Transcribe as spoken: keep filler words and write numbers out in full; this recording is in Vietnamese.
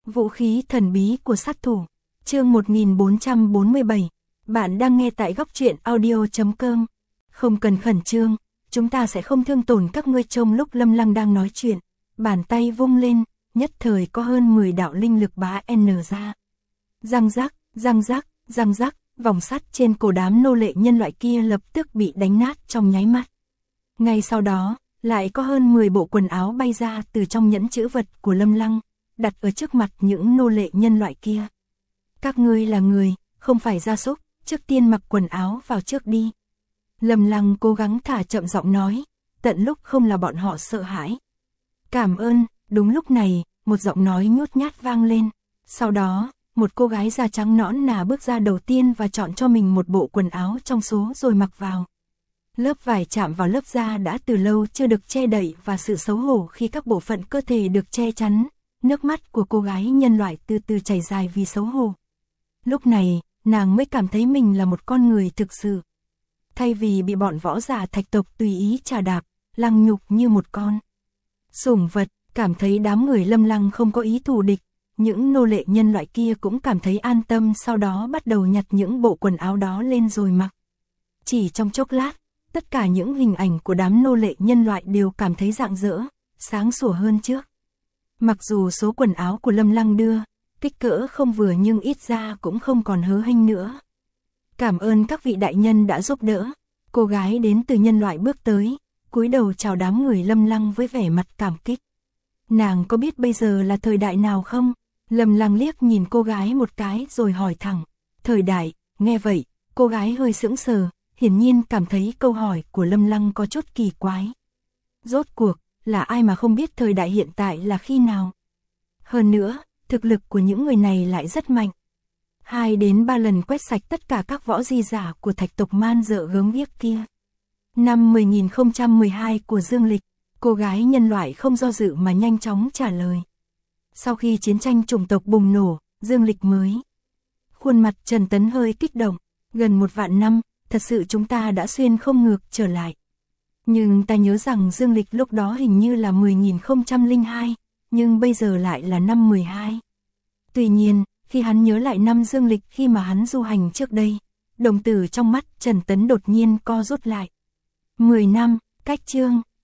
Vũ khí thần bí của sát thủ. Chương một nghìn bốn trăm bốn mươi bảy. Bạn đang nghe tại góc truyện audio chấm com. Không cần khẩn trương, chúng ta sẽ không thương tổn các ngươi. Trong lúc Lâm Lăng đang nói chuyện, bàn tay vung lên, nhất thời có hơn mười đạo linh lực bá n ra. Răng rắc, răng rắc, răng rắc, vòng sắt trên cổ đám nô lệ nhân loại kia lập tức bị đánh nát trong nháy mắt. Ngay sau đó, lại có hơn mười bộ quần áo bay ra từ trong nhẫn chữ vật của Lâm Lăng, đặt ở trước mặt những nô lệ nhân loại kia. Các ngươi là người, không phải gia súc, trước tiên mặc quần áo vào trước đi. Lâm Lăng cố gắng thả chậm giọng nói, tận lúc không là bọn họ sợ hãi. Cảm ơn. Đúng lúc này, một giọng nói nhút nhát vang lên. Sau đó, một cô gái da trắng nõn nà bước ra đầu tiên và chọn cho mình một bộ quần áo trong số rồi mặc vào. Lớp vải chạm vào lớp da đã từ lâu chưa được che đậy và sự xấu hổ khi các bộ phận cơ thể được che chắn. Nước mắt của cô gái nhân loại từ từ chảy dài vì xấu hổ. Lúc này, nàng mới cảm thấy mình là một con người thực sự. Thay vì bị bọn võ giả thạch tộc tùy ý chà đạp, lăng nhục như một con sủng vật, cảm thấy đám người Lâm Lăng không có ý thù địch, những nô lệ nhân loại kia cũng cảm thấy an tâm, sau đó bắt đầu nhặt những bộ quần áo đó lên rồi mặc. Chỉ trong chốc lát, tất cả những hình ảnh của đám nô lệ nhân loại đều cảm thấy rạng rỡ, sáng sủa hơn trước. Mặc dù số quần áo của Lâm Lăng đưa, kích cỡ không vừa nhưng ít ra cũng không còn hớ hênh nữa. Cảm ơn các vị đại nhân đã giúp đỡ. Cô gái đến từ nhân loại bước tới, cúi đầu chào đám người Lâm Lăng với vẻ mặt cảm kích. Nàng có biết bây giờ là thời đại nào không? Lâm Lăng liếc nhìn cô gái một cái rồi hỏi thẳng. Thời đại. Nghe vậy, cô gái hơi sững sờ, hiển nhiên cảm thấy câu hỏi của Lâm Lăng có chút kỳ quái. Rốt cuộc, là ai mà không biết thời đại hiện tại là khi nào? Hơn nữa, thực lực của những người này lại rất mạnh. Hai đến ba lần quét sạch tất cả các võ di giả của thạch tộc man dợ gớm ghiếc kia. Năm mười nghìn không trăm mười hai của dương lịch, cô gái nhân loại không do dự mà nhanh chóng trả lời. Sau khi chiến tranh chủng tộc bùng nổ, dương lịch mới. Khuôn mặt Trần Tấn hơi kích động, gần một vạn năm, thật sự chúng ta đã xuyên không ngược trở lại. Nhưng ta nhớ rằng dương lịch lúc đó hình như là mười nghìn không trăm lẻ hai, nhưng bây giờ lại là năm mười hai. Tuy nhiên, khi hắn nhớ lại năm dương lịch khi mà hắn du hành trước đây, đồng tử trong mắt Trần Tấn đột nhiên co rút lại. mười năm, cách chương,